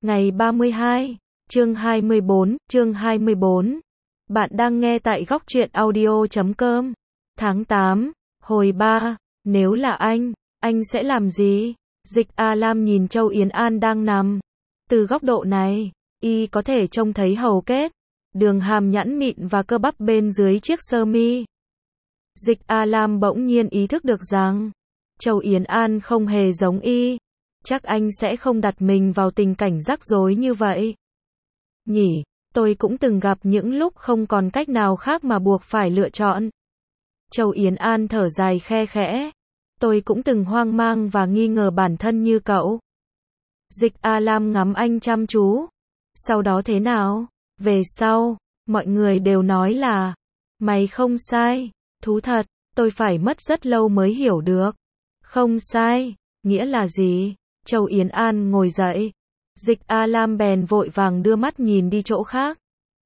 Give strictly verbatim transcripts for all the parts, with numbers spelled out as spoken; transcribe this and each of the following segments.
Ngày ba mươi hai, chương hai mươi bốn, chương hai mươi bốn. Bạn đang nghe tại góc truyện audio chấm com. Tháng tám, hồi ba, nếu là anh, anh sẽ làm gì? Dịch A Lam nhìn Châu Yến An đang nằm. Từ góc độ này, y có thể trông thấy hầu kết, đường hàm nhẵn mịn và cơ bắp bên dưới chiếc sơ mi. Dịch A Lam bỗng nhiên ý thức được rằng, Châu Yến An không hề giống y. Chắc anh sẽ không đặt mình vào tình cảnh rắc rối như vậy. Nhỉ, tôi cũng từng gặp những lúc không còn cách nào khác mà buộc phải lựa chọn. Châu Yến An thở dài khe khẽ. Tôi cũng từng hoang mang và nghi ngờ bản thân như cậu. Dịch A Lam ngắm anh chăm chú. Sau đó thế nào? Về sau, mọi người đều nói là, mày không sai. Thú thật, tôi phải mất rất lâu mới hiểu được. Không sai, nghĩa là gì? Châu Yến An ngồi dậy. Dịch A Lam bèn vội vàng đưa mắt nhìn đi chỗ khác.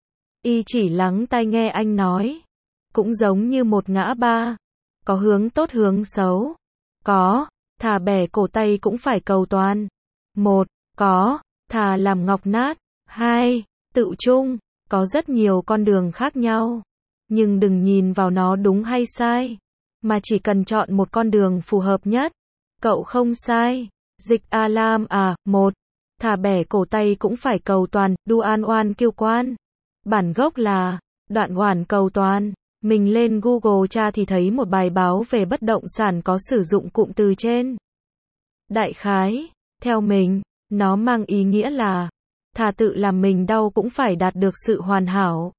Y chỉ lắng tai nghe anh nói. Cũng giống như một ngã ba. Có hướng tốt hướng xấu. Có, thà bẻ cổ tay cũng phải cầu toàn. Một, có, thà làm ngọc nát. Hai, tự chung. Có rất nhiều con đường khác nhau. Nhưng đừng nhìn vào nó đúng hay sai. Mà chỉ cần chọn một con đường phù hợp nhất. Cậu không sai. Dịch A Lam à, một, thà bẻ cổ tay cũng phải cầu toàn, đu an oan kiêu quan. Bản gốc là, đoạn hoàn cầu toàn. Mình lên Google tra thì thấy một bài báo về bất động sản có sử dụng cụm từ trên. Đại khái, theo mình, nó mang ý nghĩa là, thà tự làm mình đau cũng phải đạt được sự hoàn hảo.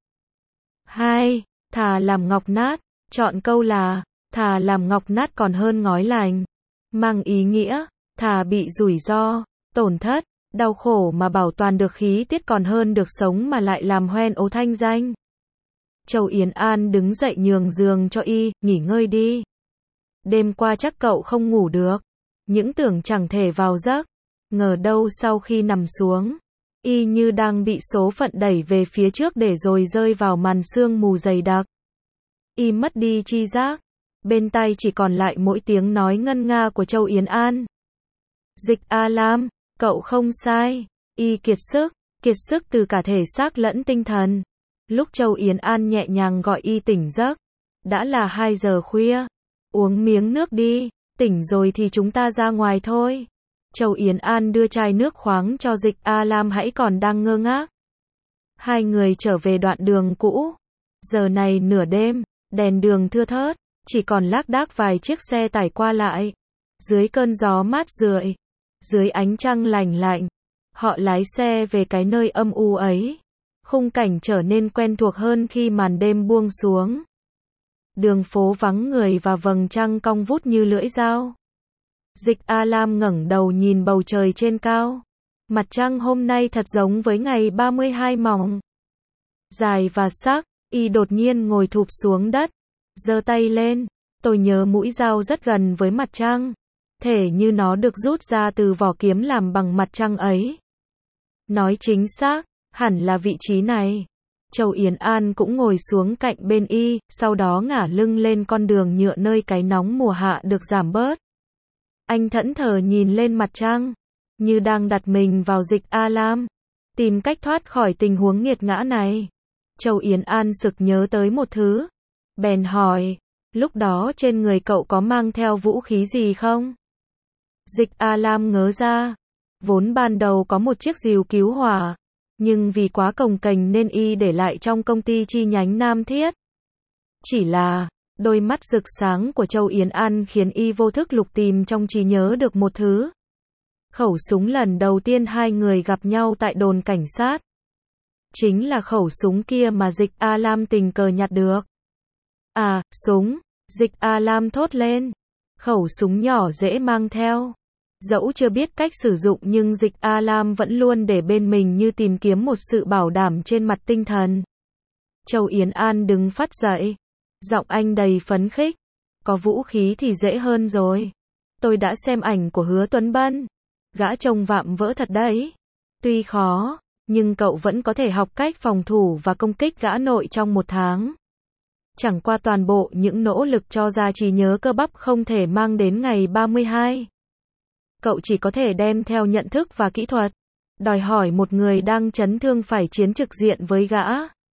Hai, thà làm ngọc nát, chọn câu là, thà làm ngọc nát còn hơn ngói lành. Mang ý nghĩa, thà bị rủi ro, tổn thất, đau khổ mà bảo toàn được khí tiết còn hơn được sống mà lại làm hoen ố thanh danh. Châu Yến An đứng dậy nhường giường cho y, nghỉ ngơi đi. Đêm qua chắc cậu không ngủ được. Những tưởng chẳng thể vào giấc. Ngờ đâu sau khi nằm xuống, y như đang bị số phận đẩy về phía trước để rồi rơi vào màn sương mù dày đặc. Y mất đi tri giác. Bên tai chỉ còn lại mỗi tiếng nói ngân nga của Châu Yến An. Dịch A Lam, cậu không sai. Y kiệt sức, kiệt sức từ cả thể xác lẫn tinh thần. Lúc Châu Yến An nhẹ nhàng gọi y tỉnh giấc. Đã là hai giờ khuya. Uống miếng nước đi, tỉnh rồi thì chúng ta ra ngoài thôi. Châu Yến An đưa chai nước khoáng cho Dịch A Lam hãy còn đang ngơ ngác. Hai người trở về đoạn đường cũ. Giờ này nửa đêm, đèn đường thưa thớt, chỉ còn lác đác vài chiếc xe tải qua lại. Dưới cơn gió mát rượi, dưới ánh trăng lành lạnh, họ lái xe về cái nơi âm u ấy. Khung cảnh trở nên quen thuộc hơn khi màn đêm buông xuống. Đường phố vắng người và vầng trăng cong vút như lưỡi dao. Dịch A Lam ngẩng đầu nhìn bầu trời trên cao. Mặt trăng hôm nay thật giống với ngày ba mươi hai mỏng. Dài và sắc, y đột nhiên ngồi thụp xuống đất. Giơ tay lên, tôi nhớ mũi dao rất gần với mặt trăng. Thể như nó được rút ra từ vỏ kiếm làm bằng mặt trăng ấy. Nói chính xác, hẳn là vị trí này. Châu Yến An cũng ngồi xuống cạnh bên y, sau đó ngả lưng lên con đường nhựa nơi cái nóng mùa hạ được giảm bớt. Anh thẫn thờ nhìn lên mặt trăng, như đang đặt mình vào Dịch A Lam, tìm cách thoát khỏi tình huống nghiệt ngã này. Châu Yến An sực nhớ tới một thứ, bèn hỏi, lúc đó trên người cậu có mang theo vũ khí gì không? Dịch A Lam ngớ ra, vốn ban đầu có một chiếc rìu cứu hỏa, nhưng vì quá cồng kềnh nên y để lại trong công ty chi nhánh Nam Thiết. Chỉ là, đôi mắt rực sáng của Châu Yến An khiến y vô thức lục tìm trong trí nhớ được một thứ. Khẩu súng lần đầu tiên hai người gặp nhau tại đồn cảnh sát. Chính là khẩu súng kia mà Dịch A Lam tình cờ nhặt được. À, súng, Dịch A Lam thốt lên. Khẩu súng nhỏ dễ mang theo. Dẫu chưa biết cách sử dụng nhưng Dịch A Lam vẫn luôn để bên mình như tìm kiếm một sự bảo đảm trên mặt tinh thần. Châu Yến An đứng phắt dậy. Giọng anh đầy phấn khích. Có vũ khí thì dễ hơn rồi. Tôi đã xem ảnh của Hứa Tuấn Bân. Gã trông vạm vỡ thật đấy. Tuy khó, nhưng cậu vẫn có thể học cách phòng thủ và công kích gã nội trong một tháng. Chẳng qua toàn bộ những nỗ lực cho ra trí nhớ cơ bắp không thể mang đến ngày ba mươi hai. Cậu chỉ có thể đem theo nhận thức và kỹ thuật. đòi hỏi một người đang chấn thương phải chiến trực diện với gã.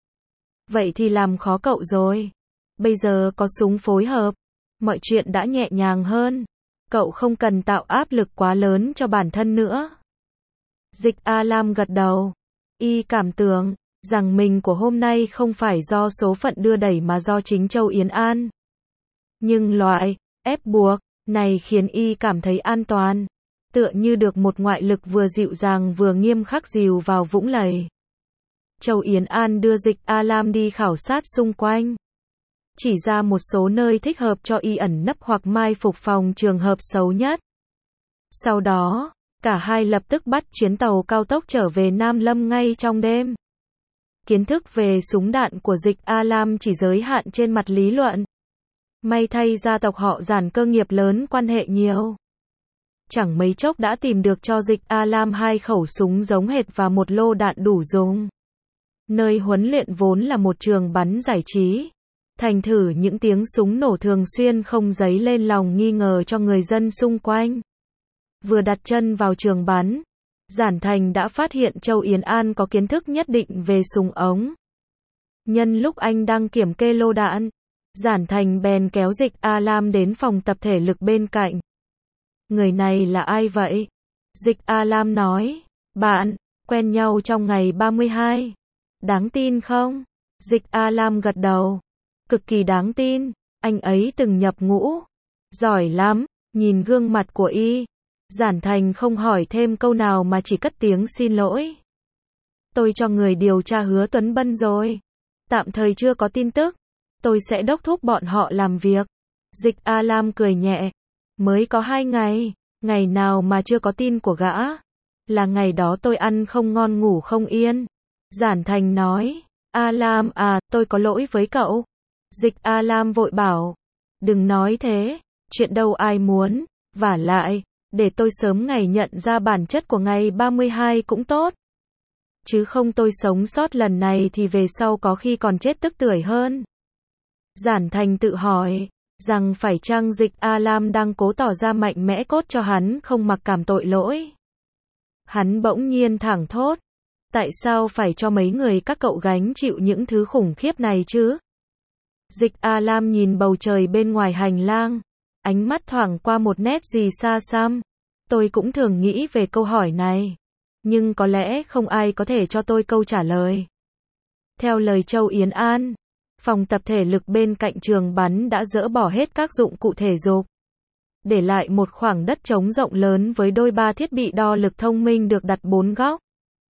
Vậy thì làm khó cậu rồi. Bây giờ có súng phối hợp, mọi chuyện đã nhẹ nhàng hơn. Cậu không cần tạo áp lực quá lớn cho bản thân nữa. Dịch A-lam gật đầu. Y cảm tưởng rằng mình của hôm nay không phải do số phận đưa đẩy mà do chính Châu Yến An. Nhưng loại ép buộc này khiến Y cảm thấy an toàn, tựa như được một ngoại lực vừa dịu dàng vừa nghiêm khắc dìu vào vũng lầy. Châu Yến An đưa Dịch A-lam đi khảo sát xung quanh, chỉ ra một số nơi thích hợp cho Y ẩn nấp hoặc mai phục phòng trường hợp xấu nhất. Sau đó, cả hai lập tức bắt chuyến tàu cao tốc trở về Nam Lâm ngay trong đêm. Kiến thức về súng đạn của Dịch A-lam chỉ giới hạn trên mặt lý luận. May thay gia tộc họ Giản cơ nghiệp lớn quan hệ nhiều. Chẳng mấy chốc đã tìm được cho Dịch A-lam hai khẩu súng giống hệt và một lô đạn đủ dùng. Nơi huấn luyện vốn là một trường bắn giải trí. Thành thử những tiếng súng nổ thường xuyên không dấy lên lòng nghi ngờ cho người dân xung quanh. Vừa đặt chân vào trường bắn, Giản Thành đã phát hiện Châu Yến An có kiến thức nhất định về súng ống. Nhân lúc anh đang kiểm kê lô đạn, Giản Thành bèn kéo Dịch A-lam đến phòng tập thể lực bên cạnh. Người này là ai vậy? Dịch A-lam nói, bạn, quen nhau trong ngày ba mươi hai. Đáng tin không? Dịch A-lam gật đầu. Cực kỳ đáng tin, anh ấy từng nhập ngũ. Giỏi lắm, nhìn gương mặt của Y. Giản Thành không hỏi thêm câu nào mà chỉ cất tiếng xin lỗi. Tôi cho người điều tra Hứa Tuấn Bân rồi. Tạm thời chưa có tin tức. Tôi sẽ đốc thúc bọn họ làm việc. Dịch A-lam cười nhẹ. Mới có hai ngày, ngày nào mà chưa có tin của gã. Là ngày đó tôi ăn không ngon ngủ không yên. Giản Thành nói, A-lam à, tôi có lỗi với cậu. Dịch A-lam vội bảo, đừng nói thế, chuyện đâu ai muốn, vả lại, để tôi sớm ngày nhận ra bản chất của ngày ba mươi hai cũng tốt. Chứ không tôi sống sót lần này thì về sau có khi còn chết tức tưởi hơn. Giản Thành tự hỏi, rằng phải chăng Dịch A-lam đang cố tỏ ra mạnh mẽ cốt cho hắn không mặc cảm tội lỗi. Hắn bỗng nhiên thẳng thốt, tại sao phải cho mấy người các cậu gánh chịu những thứ khủng khiếp này chứ? Dịch A-lam nhìn bầu trời bên ngoài hành lang, ánh mắt thoảng qua một nét gì xa xăm. Tôi cũng thường nghĩ về câu hỏi này, nhưng có lẽ không ai có thể cho tôi câu trả lời. Theo lời Châu Yến An, phòng tập thể lực bên cạnh trường bắn đã dỡ bỏ hết các dụng cụ thể dục, để lại một khoảng đất trống rộng lớn với đôi ba thiết bị đo lực thông minh được đặt bốn góc.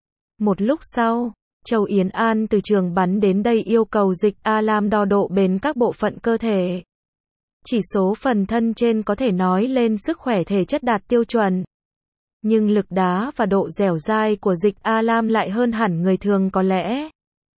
Một lúc sau, Châu Yến An từ trường bắn đến đây yêu cầu Dịch A-lam đo độ bền các bộ phận cơ thể. Chỉ số phần thân trên có thể nói lên sức khỏe thể chất đạt tiêu chuẩn. Nhưng lực đá và độ dẻo dai của Dịch A-lam lại hơn hẳn người thường có lẽ.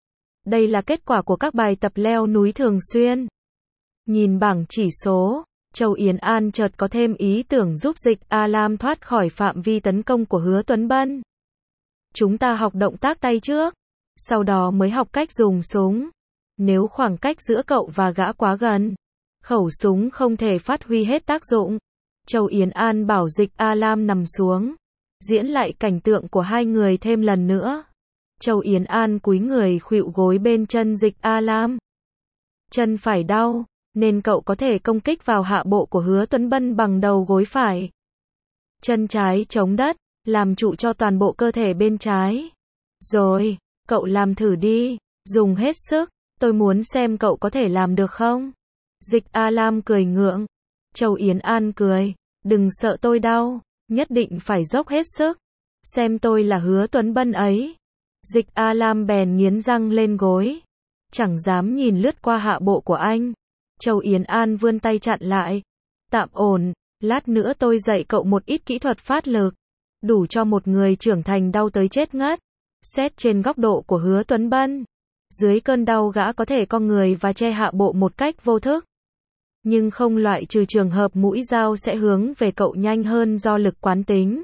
Đây là kết quả của các bài tập leo núi thường xuyên. Nhìn bảng chỉ số, Châu Yến An chợt có thêm ý tưởng giúp Dịch A-lam thoát khỏi phạm vi tấn công của Hứa Tuấn Bân. Chúng ta học động tác tay trước, sau đó mới học cách dùng súng. Nếu khoảng cách giữa cậu và gã quá gần, khẩu súng không thể phát huy hết tác dụng. Châu Yến An bảo Dịch A-lam nằm xuống, diễn lại cảnh tượng của hai người thêm lần nữa. Châu Yến An cúi người khuỵu gối bên chân Dịch A-lam. Chân phải đau, nên cậu có thể công kích vào hạ bộ của Hứa Tuấn Bân bằng đầu gối phải. Chân trái chống đất, làm trụ cho toàn bộ cơ thể bên trái. Rồi, cậu làm thử đi, dùng hết sức, tôi muốn xem cậu có thể làm được không? Dịch A-lam cười ngượng. Châu Yến An cười, đừng sợ tôi đau, nhất định phải dốc hết sức. Xem tôi là Hứa Tuấn Bân ấy. Dịch A-lam bèn nghiến răng lên gối, chẳng dám nhìn lướt qua hạ bộ của anh. Châu Yến An vươn tay chặn lại. Tạm ổn, lát nữa tôi dạy cậu một ít kỹ thuật phát lực, đủ cho một người trưởng thành đau tới chết ngất. Xét trên góc độ của Hứa Tuấn Bân, dưới cơn đau gã có thể cong người và che hạ bộ một cách vô thức. Nhưng không loại trừ trường hợp mũi dao sẽ hướng về cậu nhanh hơn do lực quán tính.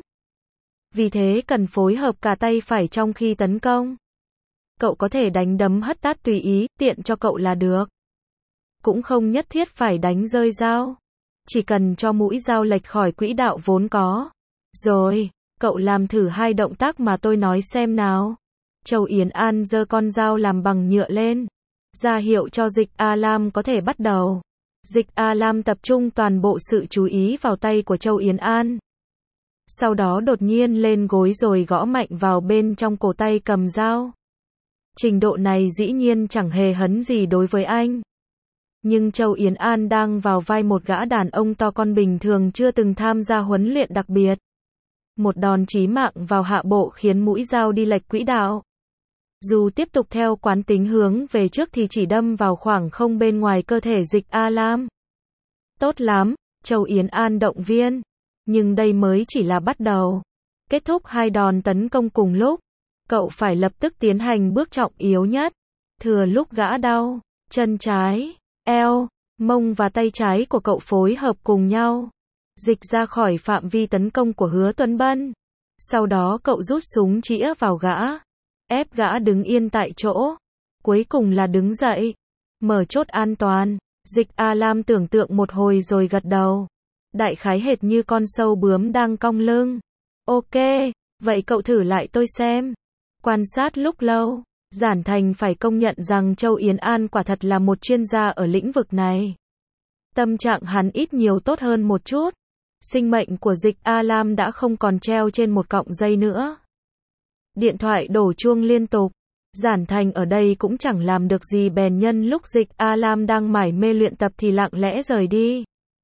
Vì thế cần phối hợp cả tay phải trong khi tấn công. Cậu có thể đánh đấm hất tát tùy ý, tiện cho cậu là được. Cũng không nhất thiết phải đánh rơi dao. Chỉ cần cho mũi dao lệch khỏi quỹ đạo vốn có. Rồi, Cậu làm thử hai động tác mà tôi nói xem nào. Châu Yến An giơ con dao làm bằng nhựa lên, ra hiệu cho Dịch A Lam có thể bắt đầu. Dịch A Lam tập trung toàn bộ sự chú ý vào tay của Châu Yến An. Sau đó đột nhiên lên gối rồi gõ mạnh vào bên trong cổ tay cầm dao. Trình độ này dĩ nhiên chẳng hề hấn gì đối với anh. Nhưng Châu Yến An đang vào vai một gã đàn ông to con bình thường chưa từng tham gia huấn luyện đặc biệt. Một đòn chí mạng vào hạ bộ khiến mũi dao đi lệch quỹ đạo. Dù tiếp tục theo quán tính hướng về trước thì chỉ đâm vào khoảng không bên ngoài cơ thể Dịch A Lam. Tốt lắm, Châu Yến An động viên. Nhưng đây mới chỉ là bắt đầu. Kết thúc hai đòn tấn công cùng lúc, cậu phải lập tức tiến hành bước trọng yếu nhất. Thừa lúc gã đau, chân trái, eo, mông và tay trái của cậu phối hợp cùng nhau, dịch ra khỏi phạm vi tấn công của Hứa Tuấn Bân. Sau đó cậu rút súng chĩa vào gã, ép gã đứng yên tại chỗ. Cuối cùng là đứng dậy, mở chốt an toàn. Dịch A Lam tưởng tượng một hồi rồi gật đầu. Đại khái hệt như con sâu bướm đang cong lưng. Ok, vậy cậu thử lại tôi xem. Quan sát lúc lâu, Giản Thành phải công nhận rằng Châu Yến An quả thật là một chuyên gia ở lĩnh vực này. Tâm trạng hắn ít nhiều tốt hơn một chút. Sinh mệnh của Dịch A Lam đã không còn treo trên một cọng dây nữa. Điện thoại đổ chuông liên tục. Giản Thành ở đây cũng chẳng làm được gì bèn nhân lúc Dịch A Lam đang mải mê luyện tập thì lặng lẽ rời đi.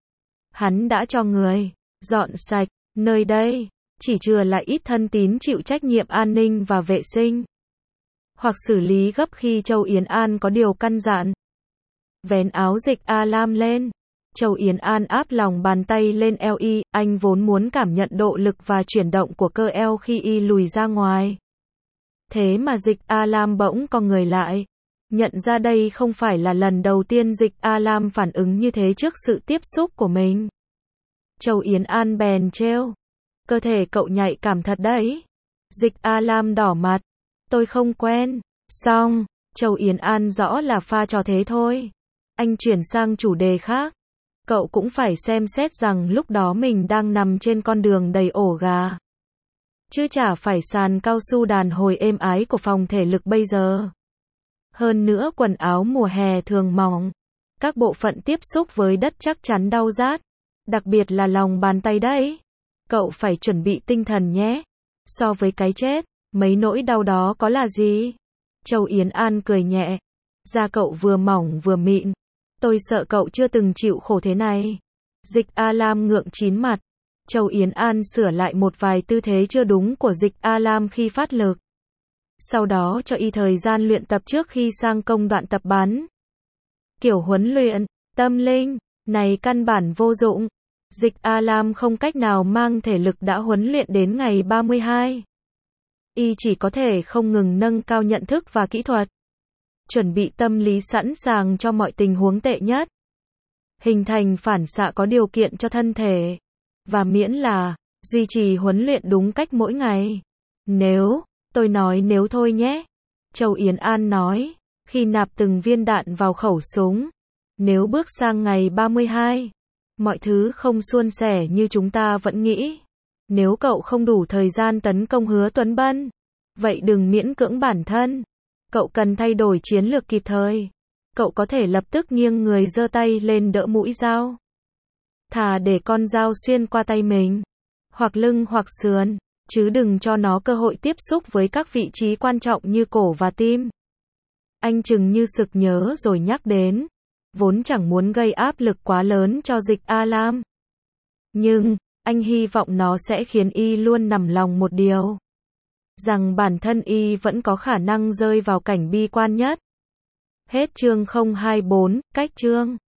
Hắn đã cho người dọn sạch nơi đây, chỉ chừa lại ít thân tín chịu trách nhiệm an ninh và vệ sinh, hoặc xử lý gấp khi Châu Yến An có điều căn dặn. Vén áo Dịch A Lam lên, Châu Yến An áp lòng bàn tay lên eo y, anh vốn muốn cảm nhận độ lực và chuyển động của cơ eo khi y lùi ra ngoài. Thế mà Dịch A Lam bỗng co người lại. Nhận ra đây không phải là lần đầu tiên Dịch A Lam phản ứng như thế trước sự tiếp xúc của mình. Châu Yến An bèn trêu. Cơ thể cậu nhạy cảm thật đấy. Dịch A Lam đỏ mặt. Tôi không quen. Xong, Châu Yến An rõ là pha trò thế thôi. Anh chuyển sang chủ đề khác. Cậu cũng phải xem xét rằng lúc đó mình đang nằm trên con đường đầy ổ gà. Chứ chả phải sàn cao su đàn hồi êm ái của phòng thể lực bây giờ. Hơn nữa quần áo mùa hè thường mỏng. Các bộ phận tiếp xúc với đất chắc chắn đau rát. Đặc biệt là lòng bàn tay đấy. Cậu phải chuẩn bị tinh thần nhé. So với cái chết, mấy nỗi đau đó có là gì? Châu Yến An cười nhẹ. Da cậu vừa mỏng vừa mịn. Tôi sợ cậu chưa từng chịu khổ thế này. Dịch A Lam ngượng chín mặt. Châu Yến An sửa lại một vài tư thế chưa đúng của Dịch A Lam khi phát lực. Sau đó cho y thời gian luyện tập trước khi sang công đoạn tập bắn. Kiểu huấn luyện tâm linh này căn bản vô dụng. Dịch A Lam không cách nào mang thể lực đã huấn luyện đến ngày ba mươi hai. Y chỉ có thể không ngừng nâng cao nhận thức và kỹ thuật. Chuẩn bị tâm lý sẵn sàng cho mọi tình huống tệ nhất. Hình thành phản xạ có điều kiện cho thân thể. Và miễn là duy trì huấn luyện đúng cách mỗi ngày. Nếu, tôi nói nếu thôi nhé. Châu Yến An nói, khi nạp từng viên đạn vào khẩu súng. Nếu bước sang ngày ba mươi hai, mọi thứ không suôn sẻ như chúng ta vẫn nghĩ. Nếu cậu không đủ thời gian tấn công Hứa Tuấn Bân, vậy đừng miễn cưỡng bản thân. Cậu cần thay đổi chiến lược kịp thời. Cậu có thể lập tức nghiêng người giơ tay lên đỡ mũi dao. Thà để con dao xuyên qua tay mình, hoặc lưng hoặc sườn, chứ đừng cho nó cơ hội tiếp xúc với các vị trí quan trọng như cổ và tim. Anh chừng như sực nhớ rồi nhắc đến, vốn chẳng muốn gây áp lực quá lớn cho Dịch A Lam. Nhưng, anh hy vọng nó sẽ khiến y luôn nằm lòng một điều. Rằng bản thân y vẫn có khả năng rơi vào cảnh bi quan nhất. Hết chương không hai bốn, cách chương.